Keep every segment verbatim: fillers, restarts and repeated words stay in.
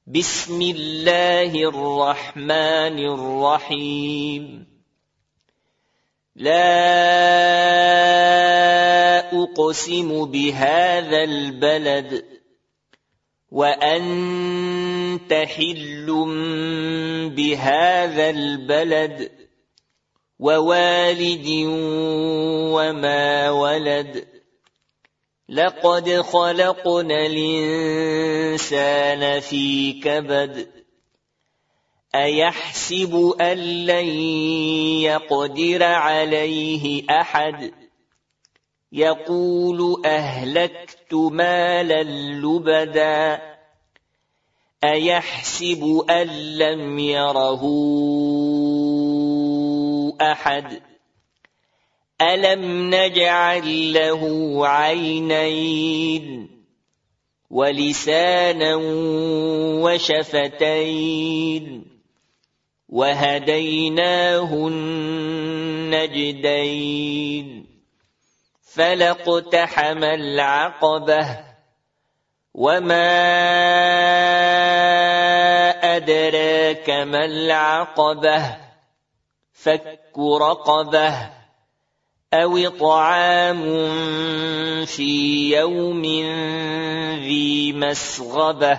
بسم الله الرحمن الرحيم لا أقسم بهذا البلد وأنت حل بهذا البلد ووالد وما ولد لقد خلقنا الإنسان في كبد أيحسب أن لن يقدر عليه أحد يقول أهلكت مالا لبدا أيحسب أن لم يره أحد ألم نجعل له عينين ولسانا وشفتين وهديناه النجدين فلاقتحم العقبة وما أدراك ما العقبة فك رقبة أو إطعام في يوم ذي مسغبة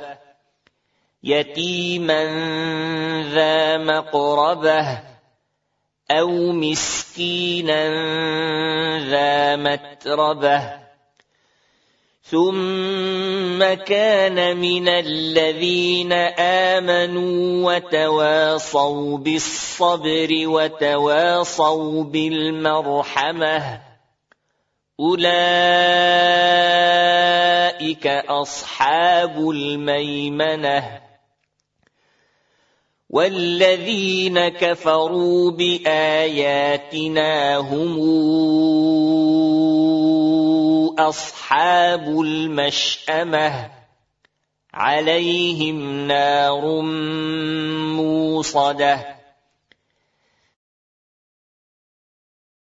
يتيما ذا مقربة أو مسكينا ذا متربة ثم كان من الذين آمنوا وتواصوا بالصبر وتواصوا بالمرحمة أولئك أصحاب الميمنة والذين كفروا بآياتنا هم أصحاب المشأمة عليهم نار موصدة